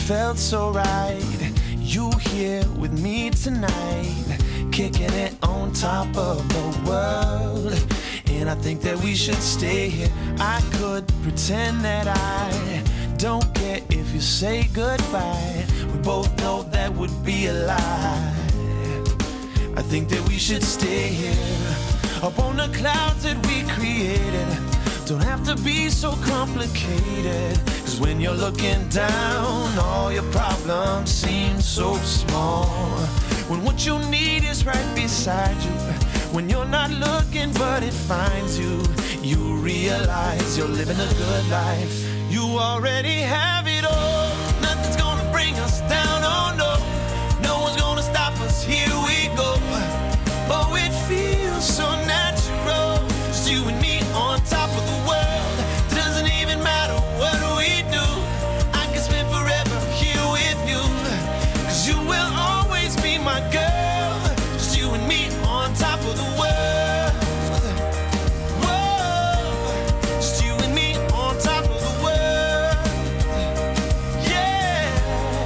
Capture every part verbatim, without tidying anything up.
felt so right. You here with me tonight, kicking it on top of the world. And I think that we should stay here. I could pretend that I don't care if you say goodbye. We both know that would be a lie. I think that we should stay here, up on the clouds that we created. Don't have to be so complicated, 'cause when you're looking down, all your problems seem so small. When what you need is right beside you, when you're not looking but it finds you, you realize you're living a good life. You already have it all. Nothing's gonna bring us down, oh no. No one's gonna stop us, here we go. Oh, it feels so natural, just you and me on top of the world. Doesn't even matter what we do, I can spend forever here with you, 'cause you will always be my girl. Just you and me on top of the world. Whoa, just you and me on top of the world. Yeah,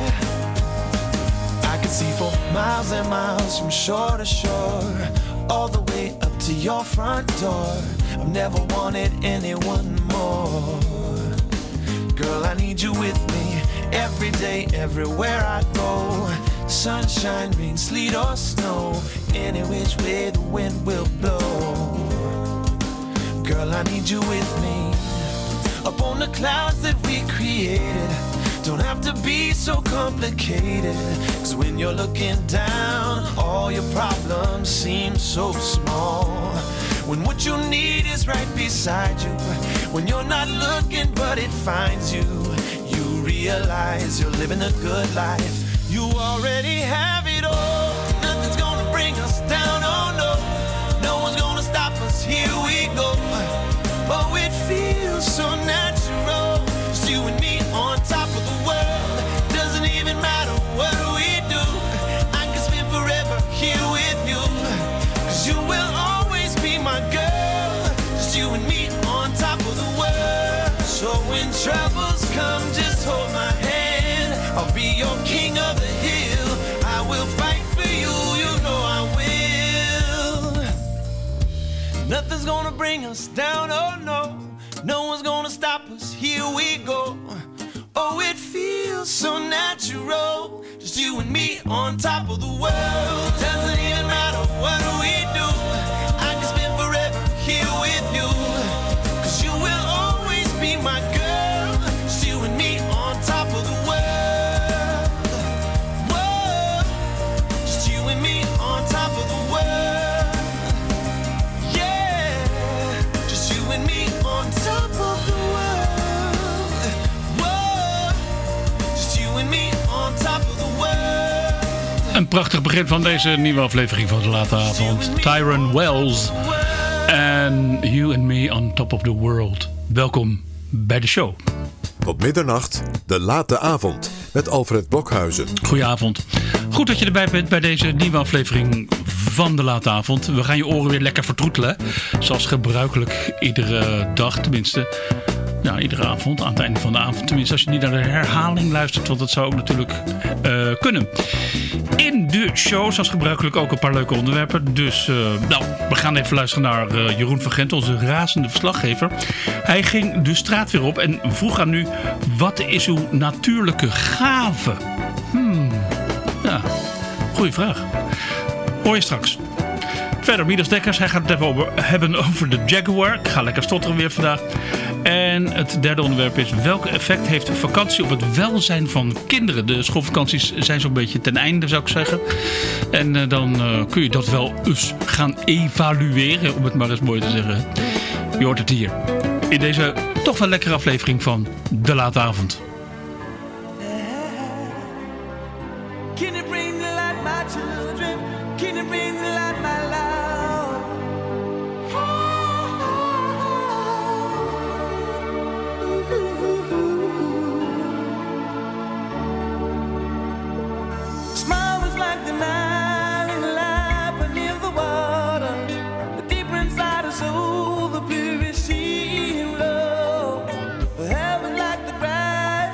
I can see for miles and miles from shore to shore, all the way up to your front door. I've never wanted anyone more. Girl, I need you with me every day, everywhere I go. Sunshine, rain, sleet or snow, any which way the wind will blow. Girl, I need you with me, up on the clouds that we created. Don't have to be so complicated, 'cause when you're looking down, all your problems seem so small. When what you need is right beside you, when you're not looking but it finds you, you realize you're living a good life. You already have it all. Nothing's gonna bring us down, oh no. No one's gonna stop us, here we go. Oh, it feels so natural, just you and me on top of the world. Doesn't even matter what we do, I can spend forever here with you, 'cause you will always be my girl. Just you and me on top of the world. So when troubles come, just hold my hand. I'll be your king of the hill. I will fight for you, you know I will. Nothing's gonna bring us down, oh no. No one's gonna stop us, here we go. Oh, it feels so natural, just you and me on top of the world. Doesn't even matter what we do, I can spend forever here with you, 'cause you will always be my girl. Just you and me on top of the world. Whoa, just you and me on top of the world. Yeah, just you and me on top of the world. Whoa, just you and me on top of the world. Een prachtig begin van deze nieuwe aflevering van de late avond. Tyrone Wells en You and Me on Top of the World. Welkom bij de show. Tot middernacht, de late avond met Alfred Blokhuizen. Goedenavond. Goed dat je erbij bent bij deze nieuwe aflevering van de late avond. We gaan je oren weer lekker vertroetelen. Zoals gebruikelijk iedere dag, tenminste. Nou, iedere avond, aan het einde van de avond. Tenminste, als je niet naar de herhaling luistert. Want dat zou ook natuurlijk uh, kunnen. In de show, zoals gebruikelijk, ook een paar leuke onderwerpen. Dus, uh, nou, we gaan even luisteren naar uh, Jeroen van Gent, onze razende verslaggever. Hij ging de straat weer op en vroeg aan u: wat is uw natuurlijke gave? Hmm, ja, goeie vraag. Hoor je straks. Verder, Midas Dekkers, hij gaat het even over, hebben over de Jaguar. Ik ga lekker stotteren weer vandaag. En het derde onderwerp is: welk effect heeft vakantie op het welzijn van kinderen? De schoolvakanties zijn zo'n beetje ten einde, zou ik zeggen. En uh, dan uh, kun je dat wel eens gaan evalueren, om het maar eens mooi te zeggen. Je hoort het hier. In deze toch wel lekkere aflevering van De Late Avond. Can you bring the light, my children? Can you bring the light, my love? Smile was like the night in the light beneath the water. The deeper inside her soul, the purest sea and love. Heaven like the bright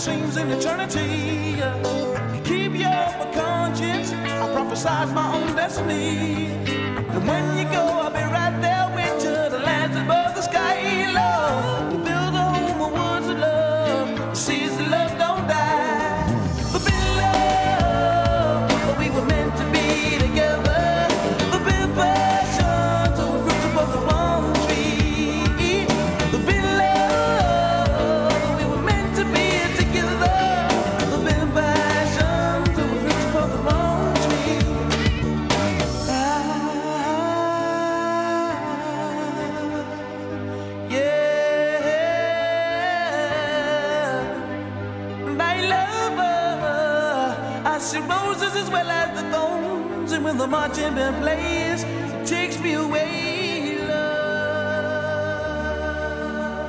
seems an eternity. Keep you up my conscience, I prophesize my own destiny. And when you go, I'll be right there with you, the lands above the sky, love. We build a home of words of love, seas of love don't die. We've been love, but we were meant to be together. We've been passion, so we're fruits above the palm tree. We've been love, but we were meant to be together. We've been passion, so we're fruits above the palm tree. See roses as well as the thorns, and when the marching band plays, it takes me away, love.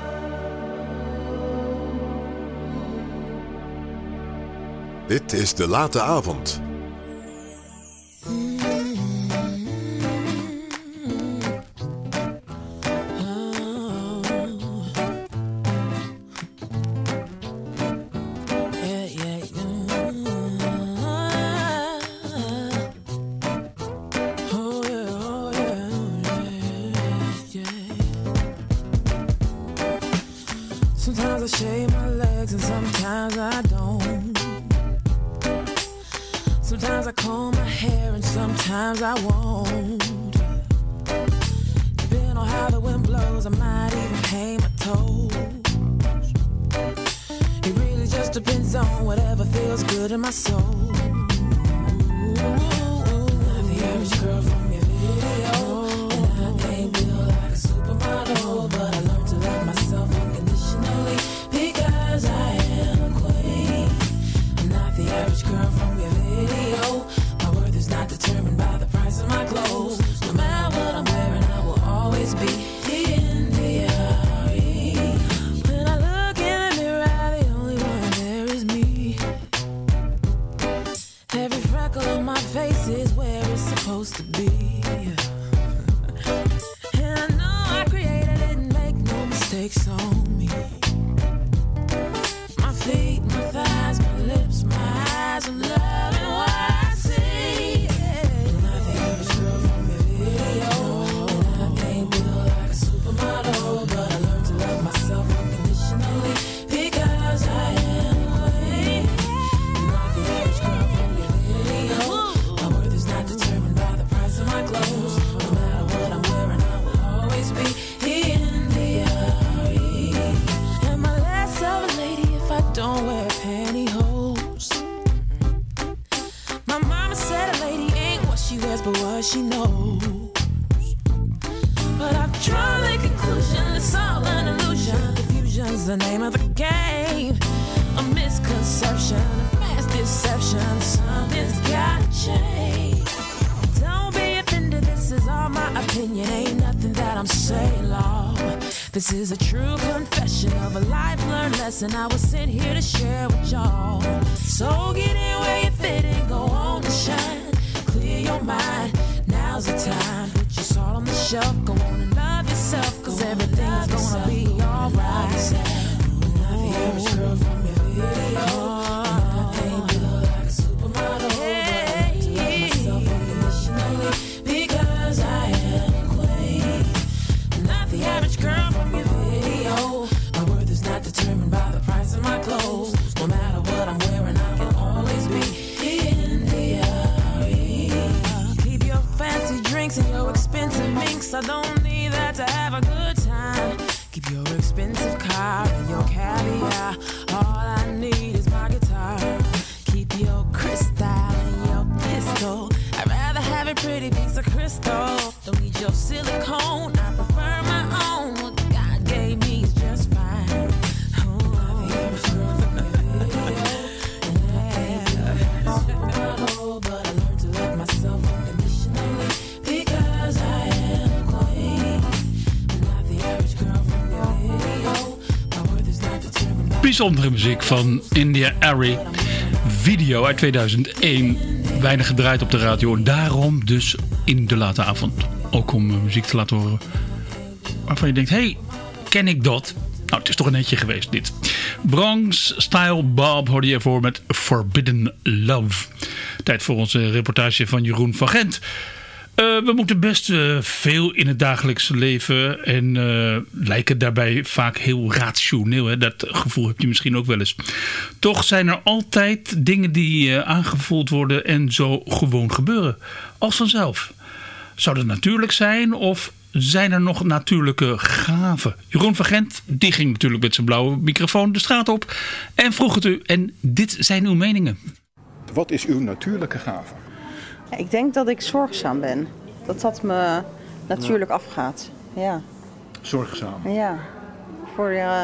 Dit is De Late Avond. This is a true confession of a life learned lesson I was sent here to share with y'all. So get in where you fit and go on and shine. Clear your mind, now's the time. Put your salt on the shelf, go on and love yourself, cause everything's gonna be alright. Not the average girl from your video, and I ain't built like a supermodel, but I learned to love myself unconditionally, because I am a queen. Not the average girl from your video. My worth is not determined by the price of my clothes. No matter what I'm wearing, I can always be in the area. Keep your fancy drinks and your expensive minks. I don't need that to have a good time. Keep your expensive car and your caviar. All I need is my guitar. Keep your crystal and your pistol. I'd rather have a pretty piece of crystal. Don't need your silicone, I prefer my own. What God gave me is just fine. Oh, I'm the average girl from your video, and I ain't built like a supermodel, but I learned to love myself unconditionally, because I am a queen. I'm not the average girl from your video. My worth is not determined by... Bijzondere muziek van India Arie. Video uit tweeduizend één. Weinig gedraaid op de radio. Daarom dus in de late avond. Ook om muziek te laten horen waarvan je denkt, hé, hey, ken ik dat? Nou, het is toch een netje geweest dit. Bronx Style Bob hoorde je ervoor met Forbidden Love. Tijd voor onze reportage van Jeroen van Gent. Uh, we moeten best uh, veel in het dagelijks leven en uh, lijken daarbij vaak heel rationeel. Hè? Dat gevoel heb je misschien ook wel eens. Toch zijn er altijd dingen die uh, aangevoeld worden en zo gewoon gebeuren. Als vanzelf. Zou dat natuurlijk zijn of zijn er nog natuurlijke gaven? Jeroen van Gent die ging natuurlijk met zijn blauwe microfoon de straat op en vroeg het u. En dit zijn uw meningen. Wat is uw natuurlijke gave? Ik denk dat ik zorgzaam ben. Dat dat me natuurlijk ja. afgaat. Ja. Zorgzaam? Ja. Voor uh,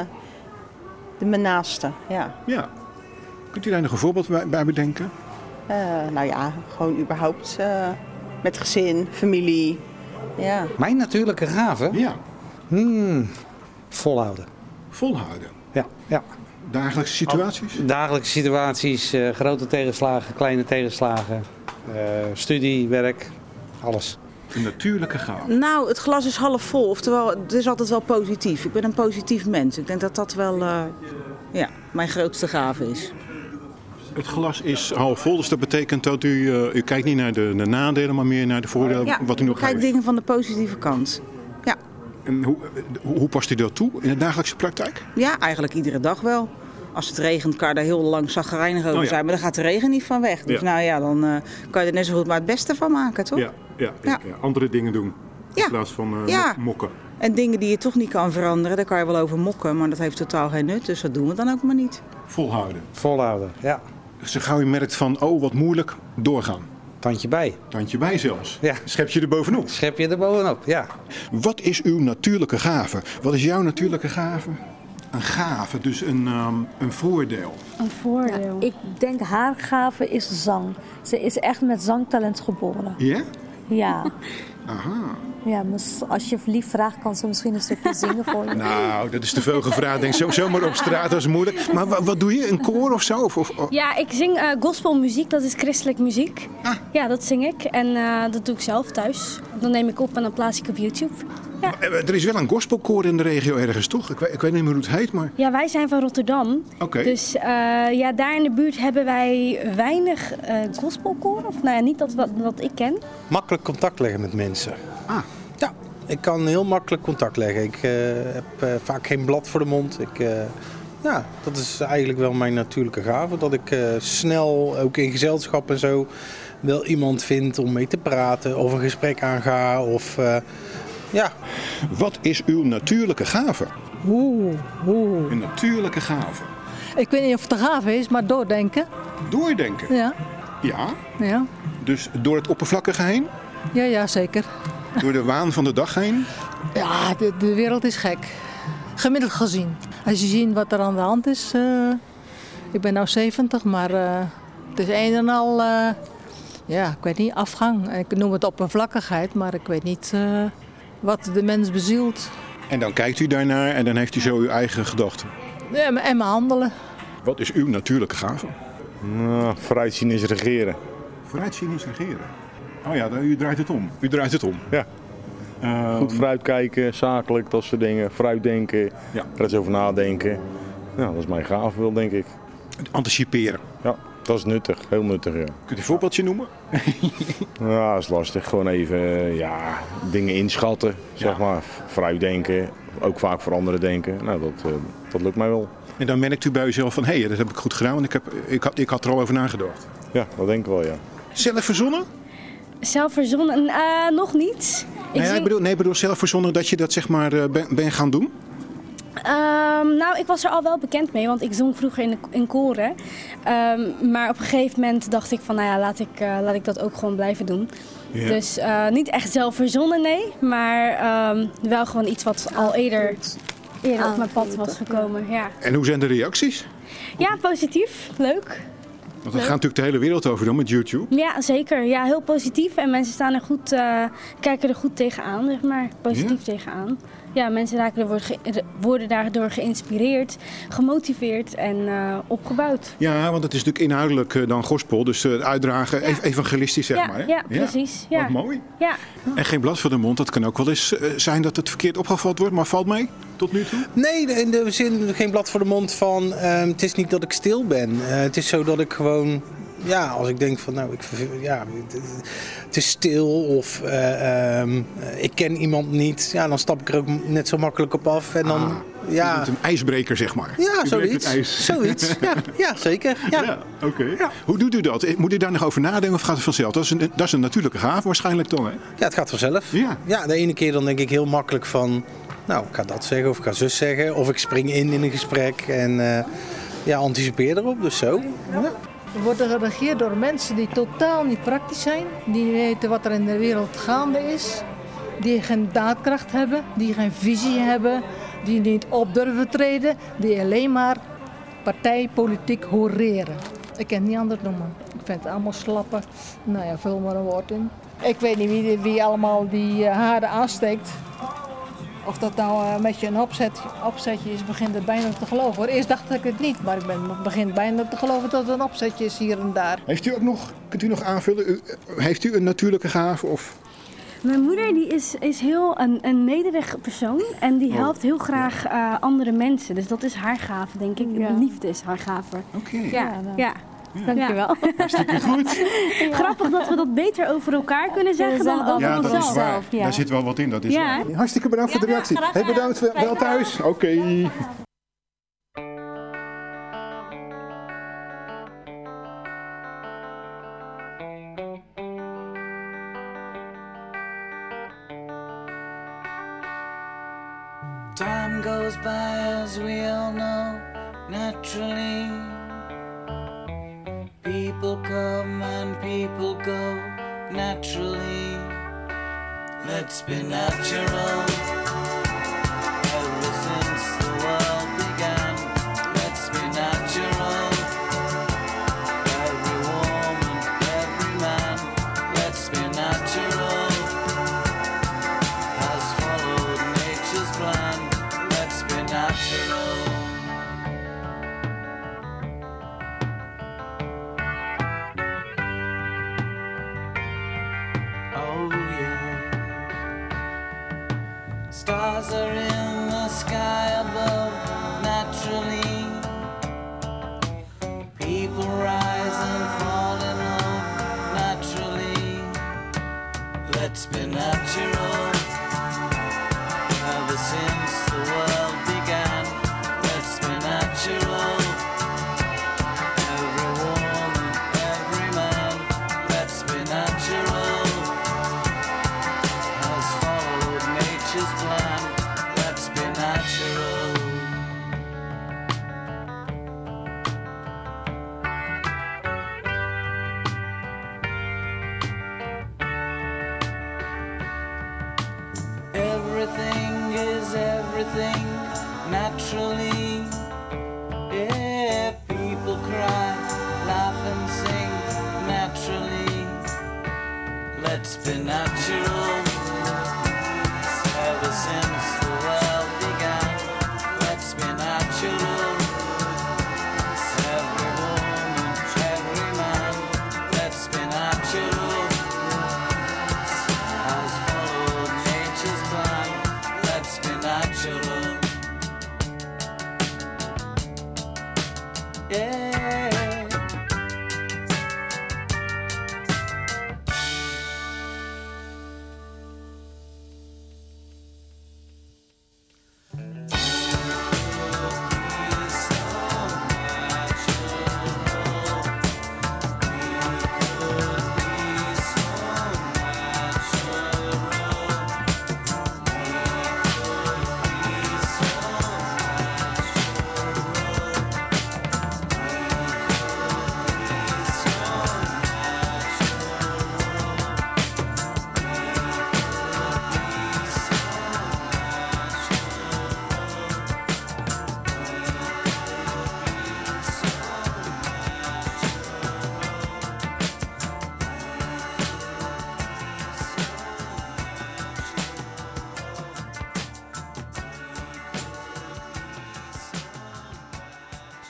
de mijn naasten. Ja. ja. Kunt u daar nog een voorbeeld bij, bij bedenken? Uh, nou ja, gewoon überhaupt uh, met gezin, familie. Ja. Mijn natuurlijke gave? Ja. Hmm, volhouden. Volhouden? Ja. ja. Dagelijkse situaties? Dagelijkse situaties, uh, grote tegenslagen, kleine tegenslagen. Uh, studie, werk, alles. Een natuurlijke gave? Nou, het glas is half vol. Oftewel, het is altijd wel positief. Ik ben een positief mens. Ik denk dat dat wel uh, ja, mijn grootste gave is. Het glas is half vol, dus dat betekent dat u, uh, u kijkt niet naar de, de nadelen, maar meer naar de voordelen ja, wat u nog heeft. Ja, ik kijk dingen van de positieve kant. Ja. En hoe, hoe past u dat toe in de dagelijkse praktijk? Ja, eigenlijk iedere dag wel. Als het regent kan je daar heel lang chagrijnig over oh, ja. zijn, maar dan gaat de regen niet van weg. Dus ja. nou ja, dan uh, kan je er net zo goed maar het beste van maken, toch? Ja, ja, ja. ja. andere dingen doen in ja. plaats van uh, ja. mokken. En dingen die je toch niet kan veranderen, daar kan je wel over mokken, maar dat heeft totaal geen nut. Dus dat doen we dan ook maar niet. Volhouden. Volhouden, ja. Zo gauw je merkt van, oh wat moeilijk, doorgaan. Tandje bij. Tandje bij zelfs. Ja. Schep je er bovenop. Schep je er bovenop, ja. Wat is uw natuurlijke gave? Wat is jouw natuurlijke gave? Een gave, dus een, um, een voordeel. Een voordeel? Ja, ik denk haar gave is zang. Ze is echt met zangtalent geboren. Ja? Ja. Aha. Ja, als je verliefd vraagt, kan ze misschien een stukje zingen voor je. Nou, dat is te veel gevraagd. Denk zo, zomaar op straat, dat is moeilijk. Maar wat, wat doe je? Een koor of zo? Of, of, of? Ja, ik zing uh, gospelmuziek. Dat is christelijk muziek. Ah. Ja, dat zing ik. En uh, dat doe ik zelf thuis. Dan neem ik op en dan plaats ik op YouTube. Ja. Er is wel een gospelkoor in de regio ergens, toch? Ik weet, ik weet niet meer hoe het heet, maar... Ja, wij zijn van Rotterdam. Oké. Okay. Dus uh, ja, daar in de buurt hebben wij weinig uh, gospelkoor. Of nou ja, niet dat wat, wat ik ken. Makkelijk contact leggen met mensen. Ah. Ja, ik kan heel makkelijk contact leggen. Ik uh, heb uh, vaak geen blad voor de mond. Ik, uh, ja, dat is eigenlijk wel mijn natuurlijke gave. Dat ik uh, snel, ook in gezelschap en zo, wel iemand vind om mee te praten. Of een gesprek aanga. Of... Uh, Ja. Wat is uw natuurlijke gave? Oeh, oeh. Een natuurlijke gave? Ik weet niet of het een gave is, maar doordenken. Doordenken? Ja. Ja? Ja. Dus door het oppervlakkige heen? Ja, ja, zeker. Door de waan van de dag heen? Ja, de, de wereld is gek. Gemiddeld gezien. Als je ziet wat er aan de hand is. Uh, ik ben nu zeventig, maar uh, het is een en al... Uh, ja, ik weet niet, afgang. Ik noem het oppervlakkigheid, maar ik weet niet... Uh, wat de mens bezielt. En dan kijkt u daarnaar en dan heeft u zo uw eigen gedachten. Ja, en mijn handelen. Wat is uw natuurlijke gave? Nou, vooruitzien is regeren. Vooruitzien is regeren? Oh ja, u draait het om. U draait het om. Ja. Uh, Goed vooruitkijken, zakelijk, dat soort dingen. Vooruitdenken, ja. Er eens over nadenken. Ja, dat is mijn gave wel, denk ik. Anticiperen. Ja, dat is nuttig. Heel nuttig, ja. Kunt u een voorbeeldje noemen? Ja, dat is lastig. Gewoon even ja, dingen inschatten, zeg ja. maar. Vooruitdenken, ook vaak voor anderen denken. Nou, dat, uh, dat lukt mij wel. En dan merkt u bij uzelf van, hé, hey, dat heb ik goed gedaan, want ik, heb, ik, had, ik had er al over nagedacht. Ja, dat denk ik wel, ja. Zelf verzonnen? Zelf verzonnen? Uh, nog niet. Ik nee, zing... ik bedoel, nee, ik bedoel zelf verzonnen dat je dat zeg maar uh, ben, ben gaan doen? Um, nou, ik was er al wel bekend mee, want ik zong vroeger in, de, in koren. Um, maar op een gegeven moment dacht ik van, nou ja, laat ik, uh, laat ik dat ook gewoon blijven doen. Ja. Dus uh, niet echt zelf verzonnen, nee. Maar um, wel gewoon iets wat al eerder, eerder op mijn pad was gekomen. Ja. En hoe zijn de reacties? Ja, positief. Leuk. Want dat gaat natuurlijk de hele wereld over dan met YouTube. Ja, zeker. Ja, heel positief. En mensen staan er goed, uh, kijken er goed tegenaan, zeg maar. Positief ja? tegenaan. Ja, mensen raken er, worden, ge- worden daardoor geïnspireerd, gemotiveerd en uh, opgebouwd. Ja, want het is natuurlijk inhoudelijk uh, dan gospel, dus uh, uitdragen, ja. evangelistisch zeg ja, maar. Hè? Ja, precies. Ja. Wat mooi. Ja. En geen blad voor de mond, dat kan ook wel eens uh, zijn dat het verkeerd opgevat wordt, maar valt mee tot nu toe? Nee, in de zin geen blad voor de mond van, uh, het is niet dat ik stil ben. Uh, het is zo dat ik gewoon... Ja, als ik denk van, nou, ik, ja, het is stil of uh, um, ik ken iemand niet, ja, dan stap ik er ook net zo makkelijk op af. En dan, ah, ja. Je bent een ijsbreker, zeg maar. Ja, zoiets. Zoiets, ja, ja zeker. Ja. Ja, okay. ja. Hoe doet u dat? Moet u daar nog over nadenken of gaat het vanzelf? Dat is een, dat is een natuurlijke gave waarschijnlijk toch, hè? Ja, het gaat vanzelf. Ja. Ja, de ene keer dan denk ik heel makkelijk van, nou, ik ga dat zeggen of ik ga zus zeggen. Of ik spring in in een gesprek en uh, ja, anticipeer erop, dus zo. Ja. We worden geregeerd door mensen die totaal niet praktisch zijn. Die niet weten wat er in de wereld gaande is. Die geen daadkracht hebben. Die geen visie hebben. Die niet op durven treden. Die alleen maar partijpolitiek horeren. Ik kan het niet anders noemen. Ik vind het allemaal slappen. Nou ja, vul maar een woord in. Ik weet niet wie, wie allemaal die uh, haarden aansteekt. Of dat nou uh, met je een opzet, opzetje is, begint het bijna te geloven. Hoor. Eerst dacht ik het niet, maar ik ben, begin bijna te geloven dat het een opzetje is hier en daar. Heeft u ook nog, kunt u nog aanvullen, u, heeft u een natuurlijke gave? Of? Mijn moeder die is, is heel een, een nederig persoon en die helpt heel graag uh, andere mensen. Dus dat is haar gave, denk ik. Ja. Liefde is haar gave. Oké. Okay. Ja, ja. ja. Ja. Dankjewel. Hartstikke goed. Ja. Grappig dat we dat beter over elkaar kunnen zeggen dan over ja, onszelf. Dat is waar. Ja. Daar zit wel wat in, dat is ja. waar. Hartstikke bedankt ja, voor de reactie. Ja, hey, bedankt, wel, wel thuis. Oké. Okay. Time goes by as we all know, naturally. People come and people go naturally. Let's be natural. Ever since the world began, let's be natural. Every woman, every man, let's be natural. Has followed nature's plan, let's be natural. Stars are in the sky above, naturally. People rise and fall in love, naturally. Let's be natural. Ever since the world began, let's be natural. Every woman, every man, let's be natural. Has followed nature's plan, let's be natural. Everything is everything, naturally. Yeah, people cry, laugh and sing, naturally. Let's be natural. Ever since the world began, let's be natural. Every woman, every man, let's be natural. Has followed nature's plan, let's be natural. Yeah.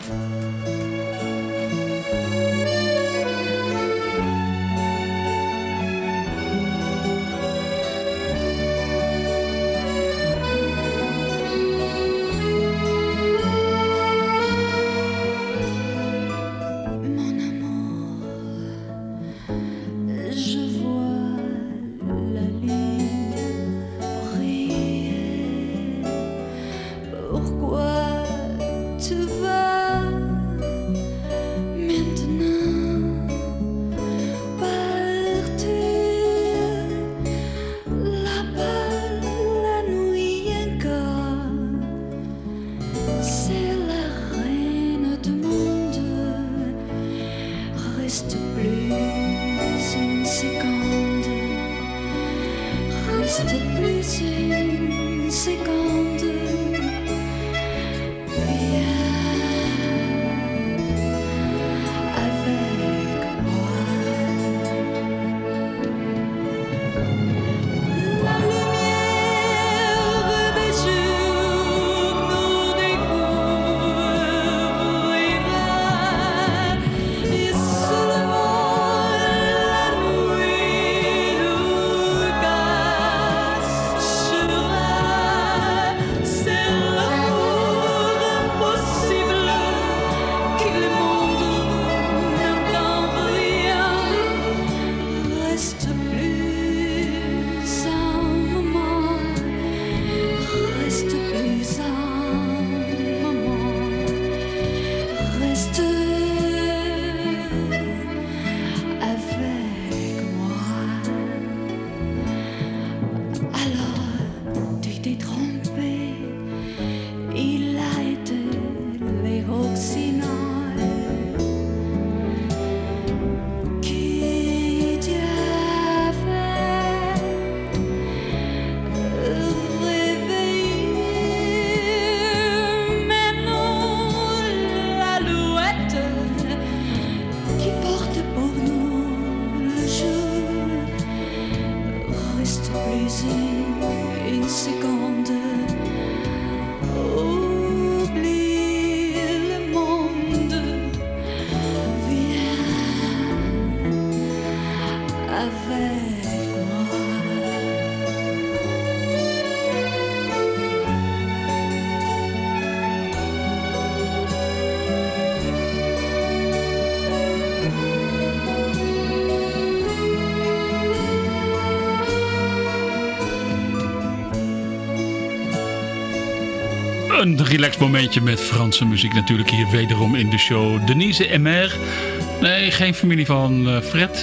Een relaxed momentje met Franse muziek natuurlijk hier wederom in de show. Denise en Mer. Nee, geen familie van uh, Fred.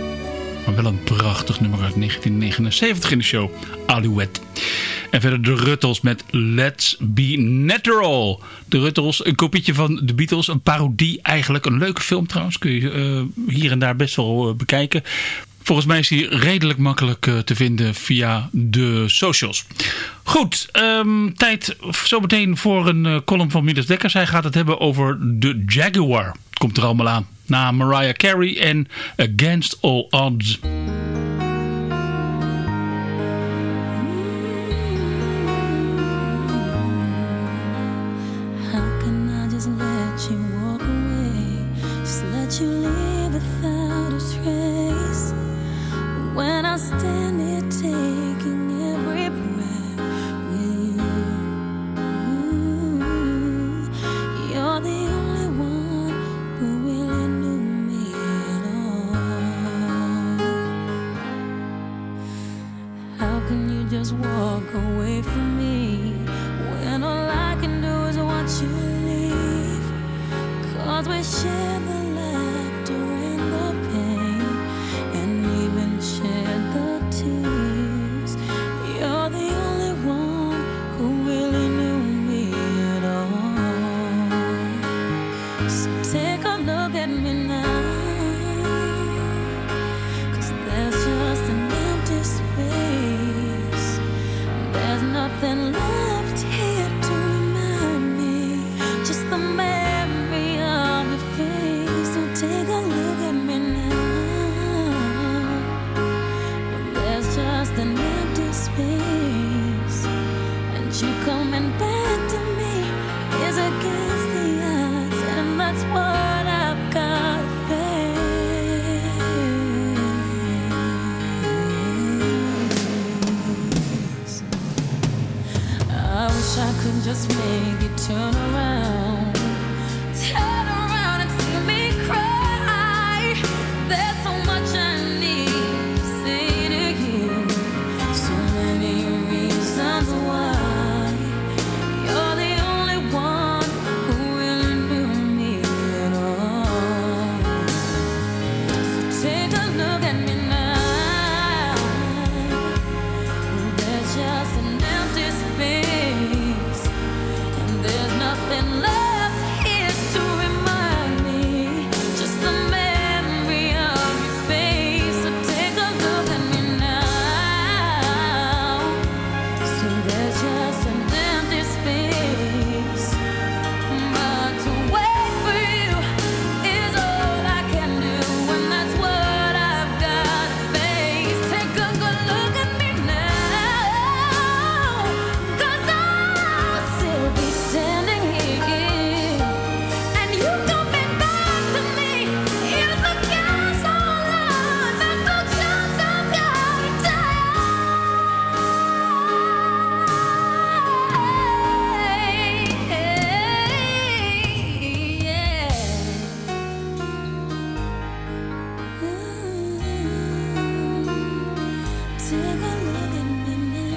Maar wel een prachtig nummer uit negentien negenenzeventig in de show. Alouette. En verder de Ruttles met Let's Be Natural. De Ruttles, een kopietje van de Beatles. Een parodie eigenlijk. Een leuke film trouwens. Kun je uh, hier en daar best wel uh, bekijken. Volgens mij is hij redelijk makkelijk uh, te vinden via de socials. Goed, um, tijd zometeen voor een uh, column van Midas Dekkers. Hij gaat het hebben over de Jaguar. Komt er allemaal aan. Na Mariah Carey en Against All Odds. When I stand here taking every breath with you, you're the only one who really knew me at all. How can you just walk away from me when all I can do is watch you leave? 'Cause we share the laughter and the pain, and even shed the tears. You're the only one who really knew me at all. So take a look at me now, 'cause there's just an empty space. There's nothing left here to remind me, just the memory of your face. So take a look at me now. Just an empty space, and you coming back to me is against the odds. And that's what I've got to face. I wish I could just make it turn around, turn around and see me cry. There's so much I need to say to you, so many reasons why you're the only one who really knew me at all. So take a look at me now. There's just an empty space, and there's nothing left here to remind me, just the memory of your face. So take a look at me now. So there's just an empty space, but to wait for you is all I can do, and that's what I've got to face. Take a good look at me now, 'cause I'll still be standing here, and you coming back to me is the gas all on. That's the chance I've got to take. Yeah. Take a look at me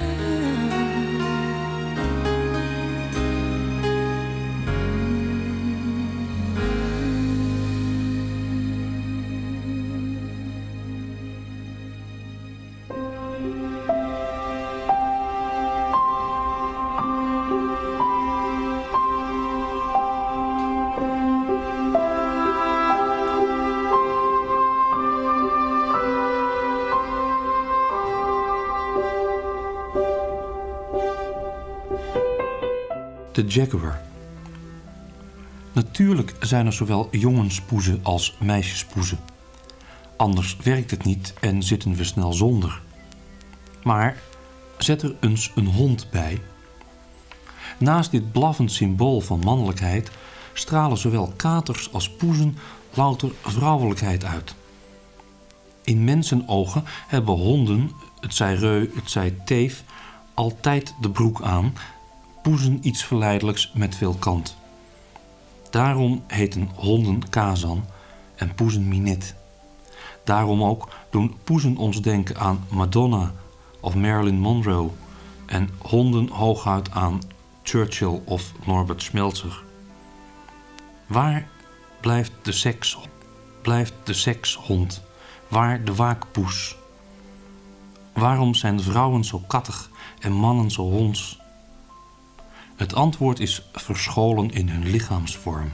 De Jaguar. Natuurlijk zijn er zowel jongenspoezen als meisjespoezen. Anders werkt het niet en zitten we snel zonder. Maar zet er eens een hond bij. Naast dit blaffend symbool van mannelijkheid stralen zowel katers als poezen louter vrouwelijkheid uit. In mensenogen hebben honden, het zij reu, het zij teef, altijd de broek aan, poezen iets verleidelijks met veel kant. Daarom heten honden Kazan en poezen Minette. Daarom ook doen poezen ons denken aan Madonna of Marilyn Monroe en honden hooguit aan Churchill of Norbert Schmelzer. Waar blijft de seks, blijft de sekshond? Waar de waakpoes? Waarom zijn vrouwen zo kattig en mannen zo honds? Het antwoord is verscholen in hun lichaamsvorm.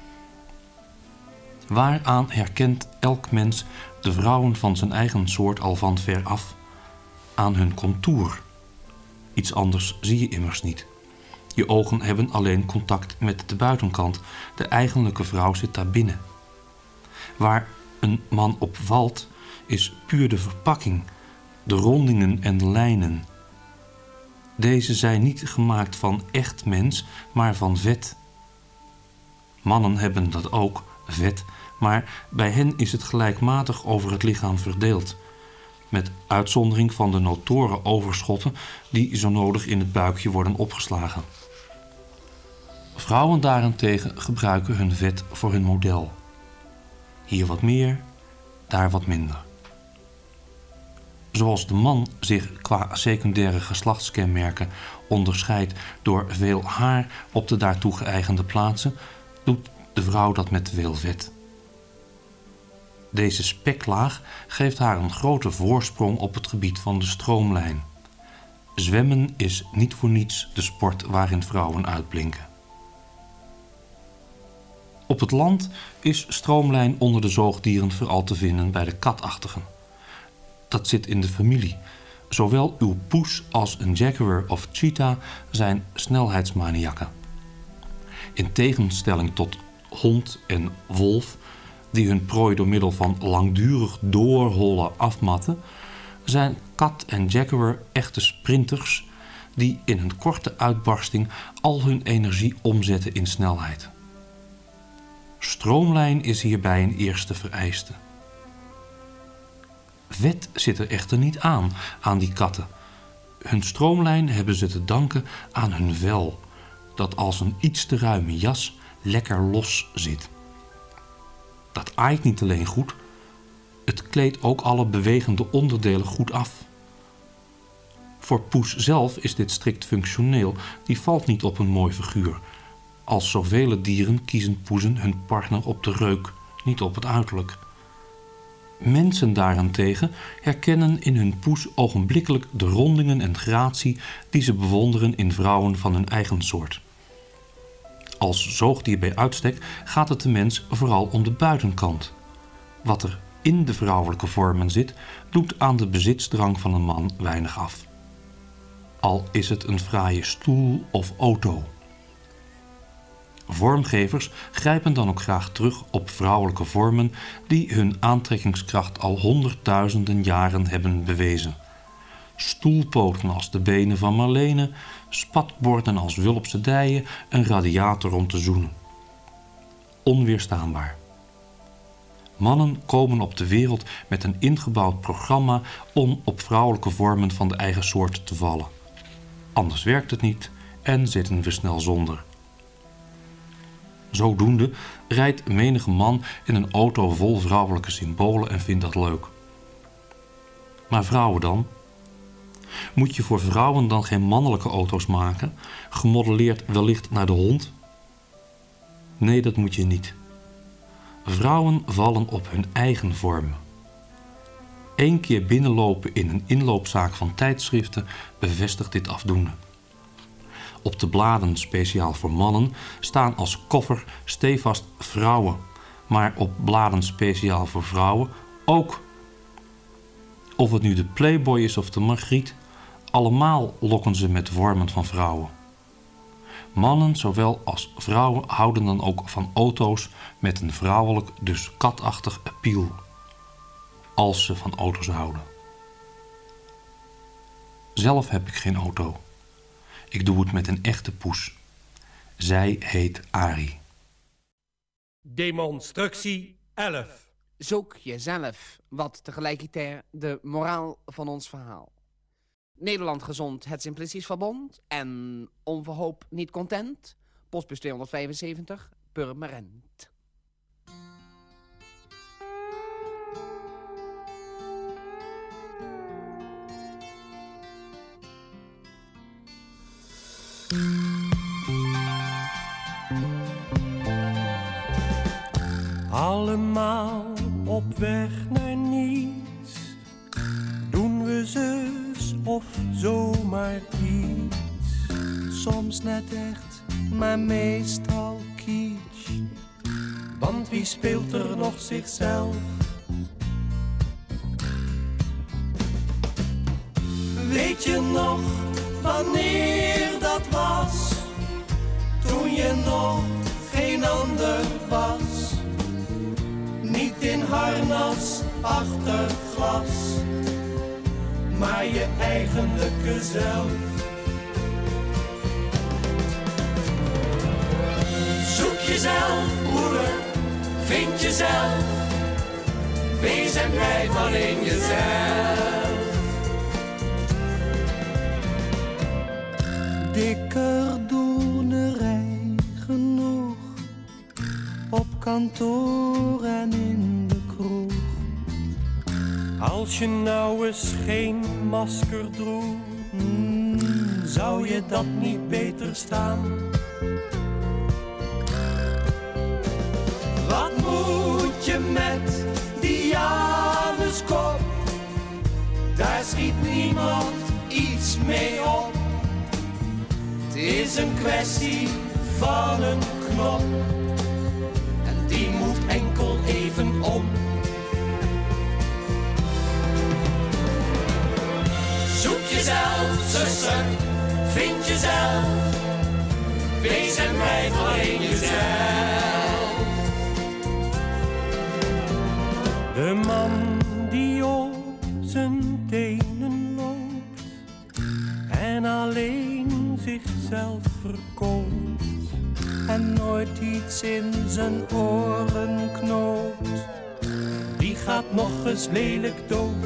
Waaraan herkent elk mens de vrouwen van zijn eigen soort al van ver af? Aan hun contour. Iets anders zie je immers niet. Je ogen hebben alleen contact met de buitenkant. De eigenlijke vrouw zit daar binnen. Waar een man op valt, is puur de verpakking, de rondingen en de lijnen. Deze zijn niet gemaakt van echt mens, maar van vet. Mannen hebben dat ook, vet, maar bij hen is het gelijkmatig over het lichaam verdeeld. Met uitzondering van de notoren overschotten die zo nodig in het buikje worden opgeslagen. Vrouwen daarentegen gebruiken hun vet voor hun model. Hier wat meer, daar wat minder. Zoals de man zich qua secundaire geslachtskenmerken onderscheidt door veel haar op de daartoe geëigende plaatsen, doet de vrouw dat met veel vet. Deze speklaag geeft haar een grote voorsprong op het gebied van de stroomlijn. Zwemmen is niet voor niets de sport waarin vrouwen uitblinken. Op het land is stroomlijn onder de zoogdieren vooral te vinden bij de katachtigen. Dat zit in de familie. Zowel uw poes als een jaguar of cheetah zijn snelheidsmaniakken. In tegenstelling tot hond en wolf, die hun prooi door middel van langdurig doorhollen afmatten, zijn kat en jaguar echte sprinters die in een korte uitbarsting al hun energie omzetten in snelheid. Stroomlijn is hierbij een eerste vereiste. Wet zit er echter niet aan, aan die katten. Hun stroomlijn hebben ze te danken aan hun vel, dat als een iets te ruime jas lekker los zit. Dat aait niet alleen goed, het kleedt ook alle bewegende onderdelen goed af. Voor poes zelf is dit strikt functioneel, die valt niet op een mooi figuur. Als zoveel dieren kiezen poezen hun partner op de reuk, niet op het uiterlijk. Mensen daarentegen herkennen in hun poes ogenblikkelijk de rondingen en gratie die ze bewonderen in vrouwen van hun eigen soort. Als zoogdier bij uitstek gaat het de mens vooral om de buitenkant. Wat er in de vrouwelijke vormen zit, doet aan de bezitsdrang van een man weinig af. Al is het een fraaie stoel of auto. Vormgevers grijpen dan ook graag terug op vrouwelijke vormen die hun aantrekkingskracht al honderdduizenden jaren hebben bewezen. Stoelpoten als de benen van Marlene, spatborden als Wulpse dijen, een radiator om te zoenen. Onweerstaanbaar. Mannen komen op de wereld met een ingebouwd programma om op vrouwelijke vormen van de eigen soort te vallen. Anders werkt het niet en zitten we snel zonder. Zodoende rijdt menige man in een auto vol vrouwelijke symbolen en vindt dat leuk. Maar vrouwen dan? Moet je voor vrouwen dan geen mannelijke auto's maken, gemodelleerd wellicht naar de hond? Nee, dat moet je niet. Vrouwen vallen op hun eigen vormen. Eén keer binnenlopen in een inloopzaak van tijdschriften bevestigt dit afdoende. Op de bladen speciaal voor mannen staan als koffer stevast vrouwen, maar op bladen speciaal voor vrouwen ook. Of het nu de Playboy is of de Margriet, allemaal lokken ze met vormen van vrouwen. Mannen zowel als vrouwen houden dan ook van auto's met een vrouwelijk, dus katachtig appeal. Als ze van auto's houden. Zelf heb ik geen auto. Ik doe het met een echte poes. Zij heet Arie. Demonstructie elf. Zoek jezelf, wat tegelijkertijd de moraal van ons verhaal. Nederland gezond, het Simplicisch Verbond en onverhoop niet content. Postbus tweehonderdvijfenzeventig, Purmerend. Allemaal op weg naar niets, doen we zus of zomaar iets. Soms net echt, maar meestal kitsch. Want wie speelt er nog zichzelf? Weet je nog wanneer dat was? Toen je nog geen ander was. Niet in harnas achter glas, maar je eigenlijke zelf. Zoek jezelf, moeder, vind jezelf. Wees en blijf alleen jezelf. Dikker doenerij genoeg, op kantoor en in de kroeg. Als je nou eens geen masker droeg, mm, zou je dat niet beter staan? Wat moet je met die Januskop? Daar schiet niemand iets mee op. Het is een kwestie van een knop. En die moet enkel even om. Zoek jezelf, zuster, vind jezelf. Wees en blijf alleen jezelf. De man die op zijn tenen loopt en alleen zichzelf verkoopt, en nooit iets in zijn oren knoopt, die gaat nog eens lelijk dood.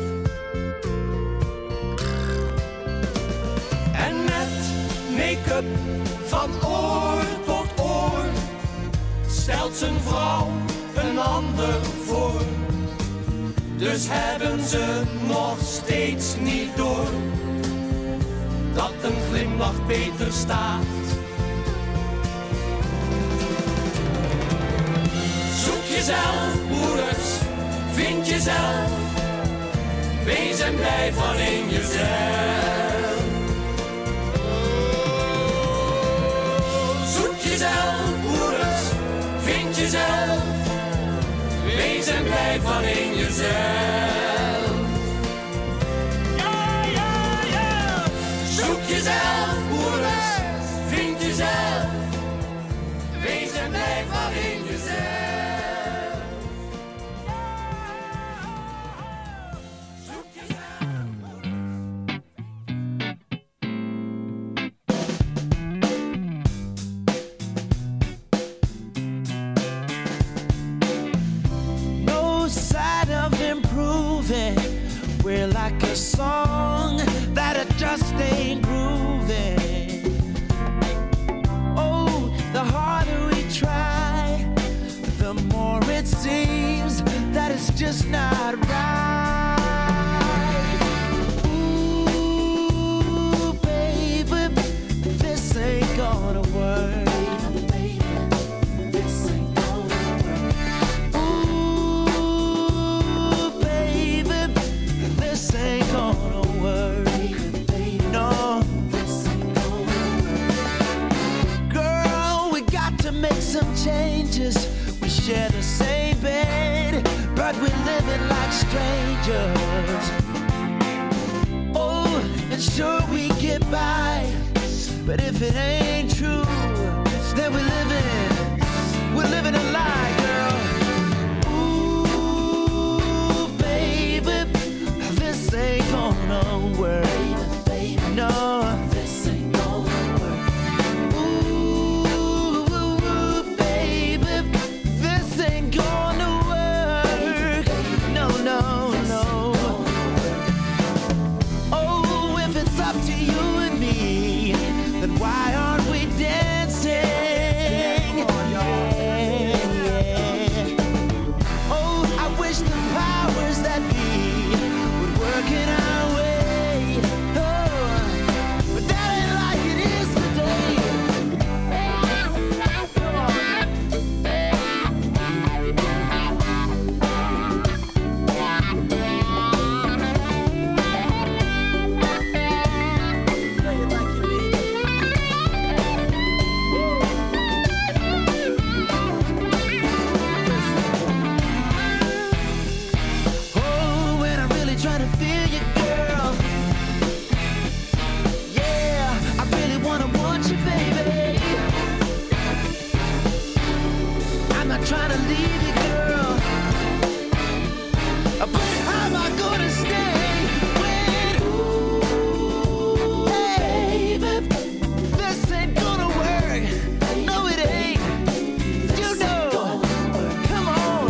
En met make-up van oor tot oor stelt zijn vrouw een ander voor. Dus hebben ze nog steeds niet door dat een glimlach beter staat. Zoek jezelf, broeders, vind jezelf, wees en blijf alleen jezelf. Zoek jezelf, broeders, vind jezelf, wees en blijf alleen jezelf. Ja, ja, ja. Zoek jezelf, broeders, vind jezelf, wees en blijf alleen jezelf. We're like a song that it just ain't grooving. Oh, the harder we try, the more it seems that it's just not right. Ooh, baby, this ain't gonna work. Make some changes. We share the same bed, but we're living like strangers. Oh, and sure we get by, but if it ain't true, then we're living, we're living a lie, girl. Ooh, baby, this ain't gonna work. No. Why aren't we dancing? Yeah, yeah. Oh, I wish the powers that be would work in our way. Oh, but that ain't like it is today. Trying to leave you, girl, but how am I gonna stay when, ooh, baby, this ain't gonna work. No, it ain't. You know, come on,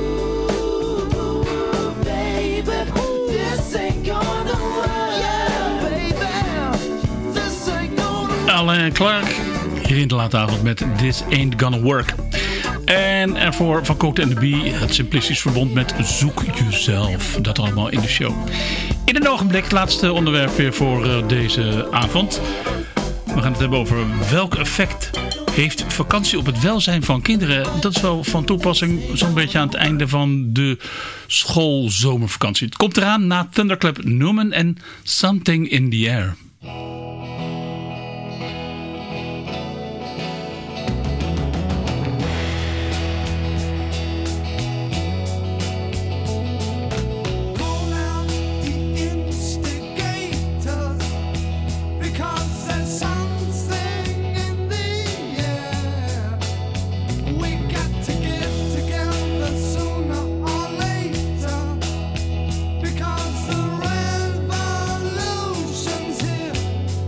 ooh, baby, this ain't gonna work. Yeah, baby, this ain't gonna work. Alain Clark hier in de late avond met This Ain't Gonna Work. En ervoor van Coat and the Bee het simplistisch verbond met Zoek Jezelf. Dat allemaal in de show. In een ogenblik het laatste onderwerp weer voor uh, deze avond. We gaan het hebben over welk effect heeft vakantie op het welzijn van kinderen. Dat is wel van toepassing zo'n beetje aan het einde van de schoolzomervakantie. Het komt eraan na Thunderclap Newman en Something in the Air. Because the revolution's here.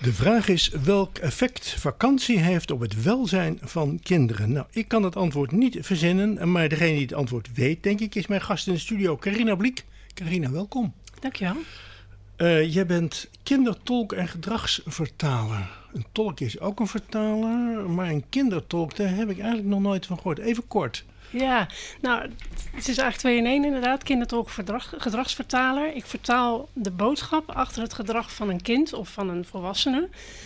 De vraag is welk effect vakantie heeft op het welzijn van kinderen. Nou, ik kan het antwoord niet verzinnen, maar degene die het antwoord weet, denk ik, is mijn gast in de studio, Carina Bliek. Carina, welkom. Dankjewel. Uh, jij bent kindertolk en gedragsvertaler. Een tolk is ook een vertaler, maar een kindertolk, daar heb ik eigenlijk nog nooit van gehoord. Even kort. Ja, nou, het is eigenlijk twee in één inderdaad. Kindertolk, verdrag, gedragsvertaler. Ik vertaal de boodschap achter het gedrag van een kind of van een volwassene.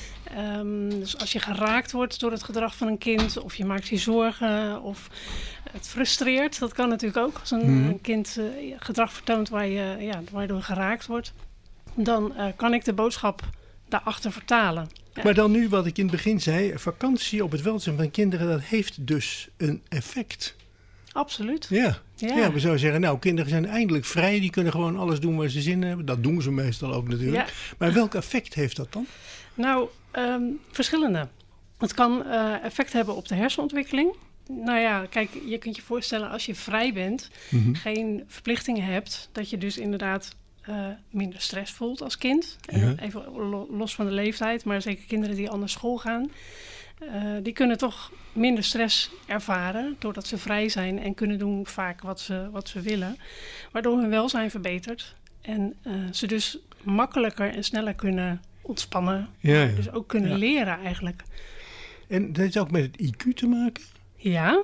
Um, dus als je geraakt wordt door het gedrag van een kind, of je maakt je zorgen, of het frustreert, dat kan natuurlijk ook als een, mm. een kind uh, gedrag vertoont waar je, ja, waardoor geraakt wordt, dan uh, kan ik de boodschap daarachter vertalen. Ja. Maar dan nu wat ik in het begin zei, vakantie op het welzijn van kinderen, dat heeft dus een effect. Absoluut. Ja. Ja. ja, we zouden zeggen, nou, kinderen zijn eindelijk vrij. Die kunnen gewoon alles doen waar ze zin in hebben. Dat doen ze meestal ook natuurlijk. Ja. Maar welk effect heeft dat dan? Nou, um, verschillende. Het kan uh, effect hebben op de hersenontwikkeling. Nou ja, kijk, je kunt je voorstellen als je vrij bent, mm-hmm. geen verplichtingen hebt, dat je dus inderdaad uh, minder stress voelt als kind. Ja. En even lo- los van de leeftijd, maar zeker kinderen die al naar school gaan. Uh, die kunnen toch minder stress ervaren doordat ze vrij zijn en kunnen doen vaak wat ze, wat ze willen. Waardoor hun welzijn verbetert en uh, ze dus makkelijker en sneller kunnen ontspannen. Ja, ja. Dus ook kunnen ja. leren eigenlijk. En dat heeft ook met het I Q te maken? Ja.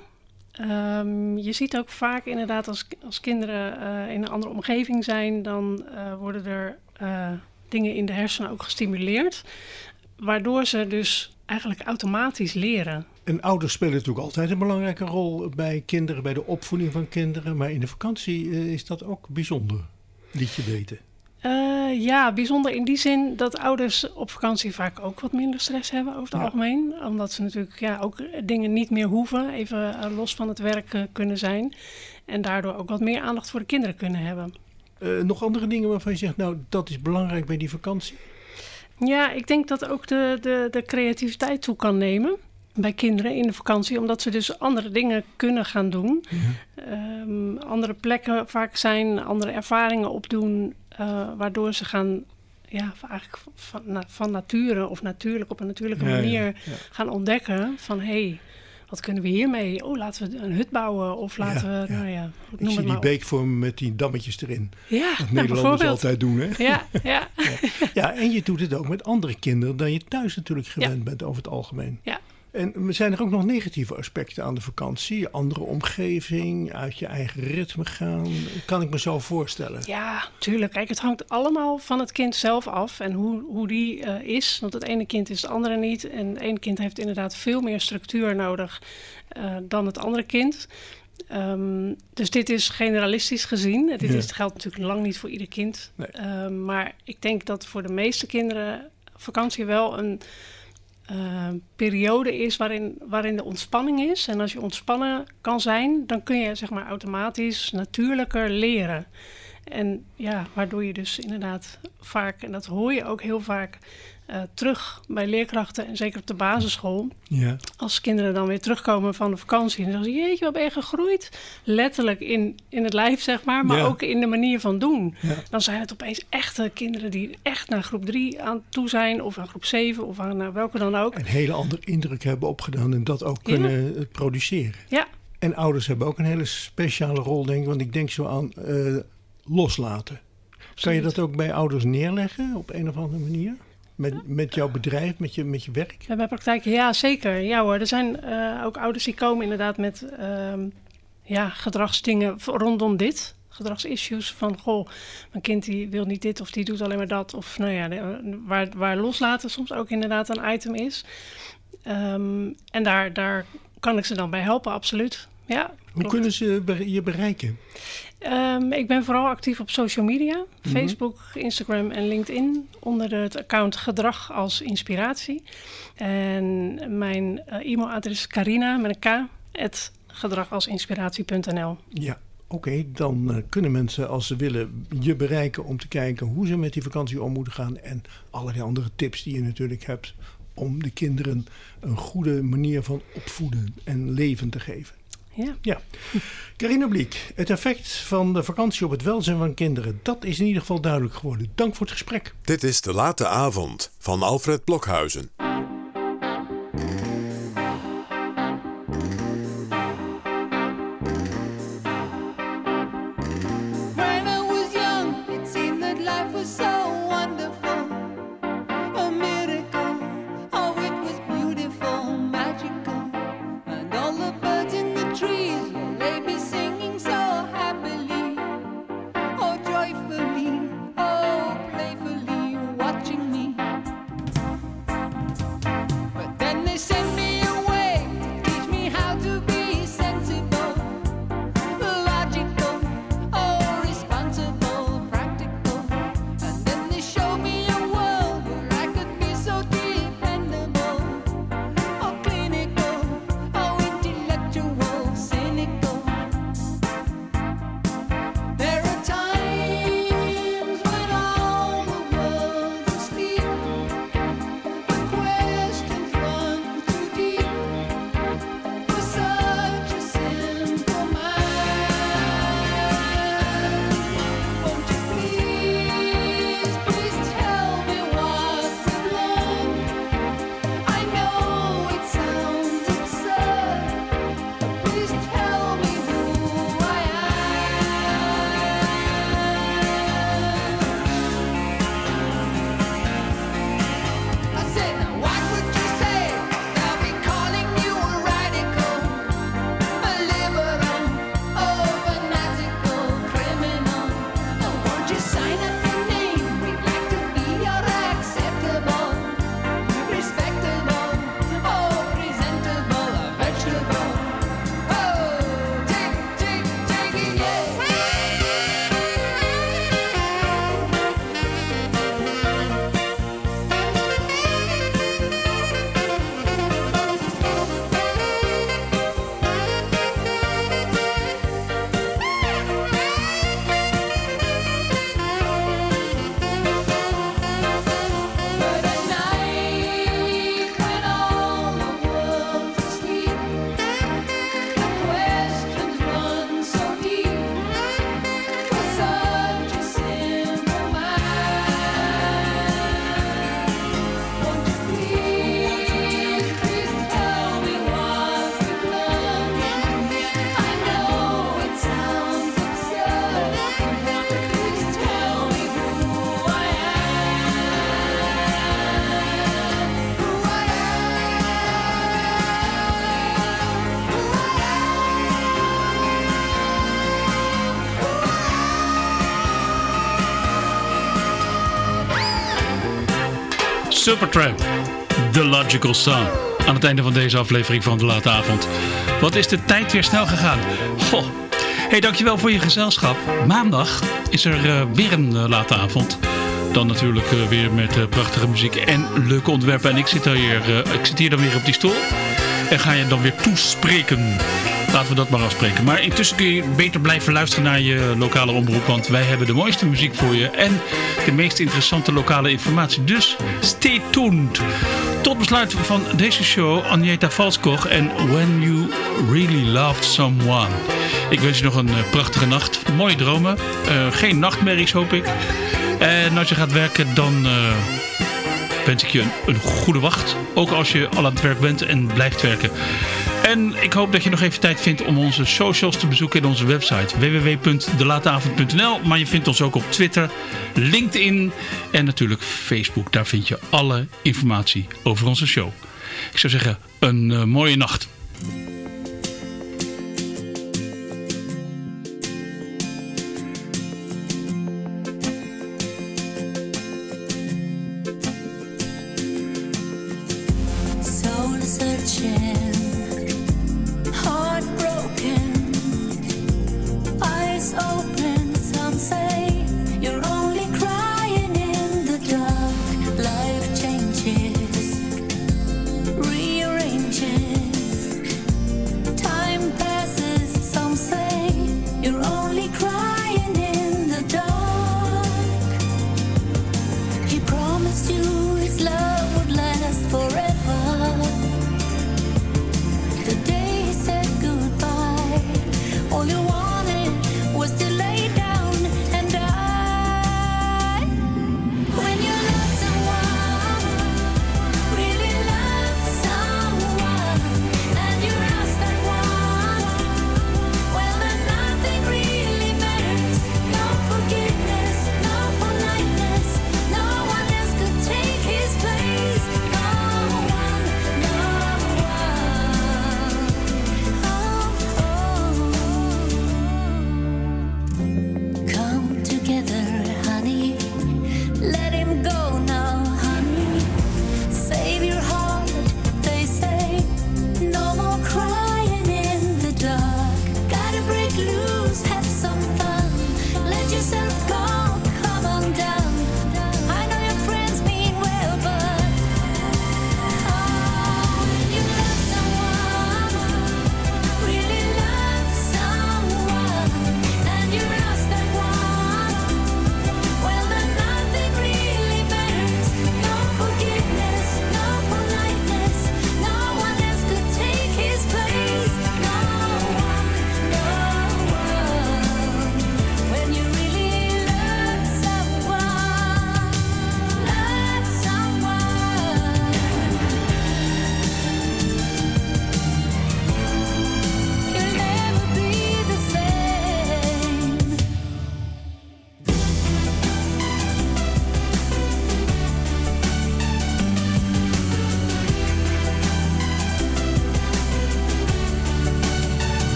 Um, je ziet ook vaak inderdaad als, als kinderen uh, in een andere omgeving zijn, dan uh, worden er uh, dingen in de hersenen ook gestimuleerd. Waardoor ze dus eigenlijk automatisch leren. En ouders spelen natuurlijk altijd een belangrijke rol bij kinderen, bij de opvoeding van kinderen. Maar in de vakantie uh, is dat ook bijzonder, liet je weten. Uh, ja, bijzonder in die zin dat ouders op vakantie vaak ook wat minder stress hebben over het ja. algemeen. Omdat ze natuurlijk ja, ook dingen niet meer hoeven, even uh, los van het werk uh, kunnen zijn. En daardoor ook wat meer aandacht voor de kinderen kunnen hebben. Uh, nog andere dingen waarvan je zegt, nou dat is belangrijk bij die vakantie? Ja, ik denk dat ook de, de, de creativiteit toe kan nemen bij kinderen in de vakantie. Omdat ze dus andere dingen kunnen gaan doen. Ja. Um, andere plekken vaak zijn, andere ervaringen opdoen. Uh, waardoor ze gaan, ja, eigenlijk van, na, van nature of natuurlijk op een natuurlijke ja, manier ja, ja. gaan ontdekken van hé, hey, wat kunnen we hiermee? Oh, laten we een hut bouwen of laten ja, we, ja. nou ja, ik noem zie het die maar beek voor me met die dammetjes erin. Ja, dat nou, Nederlanders altijd doen, hè? Ja, ja. ja. ja, en je doet het ook met andere kinderen dan je thuis natuurlijk gewend ja. bent over het algemeen. Ja. En zijn er ook nog negatieve aspecten aan de vakantie? Andere omgeving, uit je eigen ritme gaan? Kan ik me zo voorstellen? Ja, tuurlijk. Kijk, het hangt allemaal van het kind zelf af en hoe, hoe die uh, is. Want het ene kind is het andere niet. En het ene kind heeft inderdaad veel meer structuur nodig uh, dan het andere kind. Um, dus dit is generalistisch gezien. Dit ja. is, geldt natuurlijk lang niet voor ieder kind. Nee. Uh, maar ik denk dat voor de meeste kinderen vakantie wel een Uh, periode is waarin, waarin de ontspanning is. En als je ontspannen kan zijn, dan kun je zeg maar automatisch natuurlijker leren. En ja, waardoor je dus inderdaad vaak, en dat hoor je ook heel vaak uh, terug bij leerkrachten en zeker op de basisschool. Ja. Als kinderen dan weer terugkomen van de vakantie, dan zeggen ze, jeetje, wat ben je gegroeid? Letterlijk in, in het lijf, zeg maar, maar ja. ook in de manier van doen. Ja. Dan zijn het opeens echte kinderen die echt naar groep drie aan toe zijn, of aan groep zeven, of aan nou, welke dan ook. Een hele andere indruk hebben opgedaan en dat ook kunnen ja. produceren. Ja. En ouders hebben ook een hele speciale rol, denk ik, want ik denk zo aan uh, loslaten. Absoluut. Kan je dat ook bij ouders neerleggen op een of andere manier? Met, met jouw bedrijf, met je, met je werk? Ja, bij praktijk, ja zeker. Ja hoor, er zijn uh, ook ouders die komen inderdaad met uh, ja, gedragsdingen rondom dit. Gedragsissues van, goh, mijn kind die wil niet dit of die doet alleen maar dat. Of nou ja, de, waar, waar loslaten soms ook inderdaad een item is. Um, en daar, daar kan ik ze dan bij helpen, absoluut. Ja, hoe klopt. Kunnen ze je bereiken? Um, ik ben vooral actief op social media. Mm-hmm. Facebook, Instagram en LinkedIn. Onder het account Gedrag als Inspiratie. En mijn uh, e-mailadres is Carina met een K. at gedragalsinspiratie punt n l. Ja, oké. Okay, dan uh, kunnen mensen als ze willen je bereiken om te kijken hoe ze met die vakantie om moeten gaan. En allerlei andere tips die je natuurlijk hebt om de kinderen een goede manier van opvoeden en leven te geven. Ja. ja. Carina Bliek, het effect van de vakantie op het welzijn van kinderen, dat is in ieder geval duidelijk geworden. Dank voor het gesprek. Dit is De Late Avond van Alfred Blokhuizen. When I was young, it seemed that life was so wonderful. A miracle, oh it was beautiful, magical. And all the birds in the trees, well, they be singing so happily. Oh joyfully, oh playfully, watching me. But then they sent me away to teach me how to be sensible, logical, oh responsible, practical. And then they showed me a world where I could be so dependable, oh clinical, oh intellectual, cynical. There are times when all the world's asleep, but questions run too deep for such a simple mind. Won't you please, please tell me what we've learned? I know it sounds absurd, but please tell me who I am. I said, now what would you say? They'll be calling you a radical, a liberal, oh fanatical criminal. Oh, won't you sign up your name? We'd like to be your acceptable, respectable, oh presentable, a vegetable. Oh, take, take, take it, yeah. But at night, when all the world's asleep, the questions run so deep for such a simple mind. Won't you please, please tell me what we've learned? I know it sounds absurd, please tell me who I am. Who I Supertramp, The Logical Song. Aan het einde van deze aflevering van De Late Avond. Wat is de tijd weer snel gegaan. Goh. Hey, dankjewel voor je gezelschap. Maandag is er uh, weer een uh, Late Avond. Dan natuurlijk uh, weer met uh, prachtige muziek en leuke onderwerpen. En ik zit, hier, uh, ik zit hier dan weer op die stoel. En ga je dan weer toespreken. Laten we dat maar afspreken. Maar intussen kun je beter blijven luisteren naar je lokale omroep. Want wij hebben de mooiste muziek voor je. En de meest interessante lokale informatie. Dus stay tuned. Tot besluit van deze show Agneta Valskog en When You Really Loved Someone. Ik wens je nog een uh, prachtige nacht. Mooie dromen. Uh, geen nachtmerries hoop ik. En als je gaat werken dan... Uh, wens ik je een, een goede wacht. Ook als je al aan het werk bent en blijft werken. En ik hoop dat je nog even tijd vindt om onze socials te bezoeken in onze website w w w punt de late avond punt n l. Maar je vindt ons ook op Twitter, LinkedIn en natuurlijk Facebook. Daar vind je alle informatie over onze show. Ik zou zeggen, een uh, mooie nacht. Soul searching, heartbroken, eyes open. Some say you're only crying in the dark. Life changes, rearranges.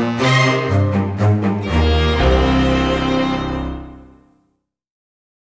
Thank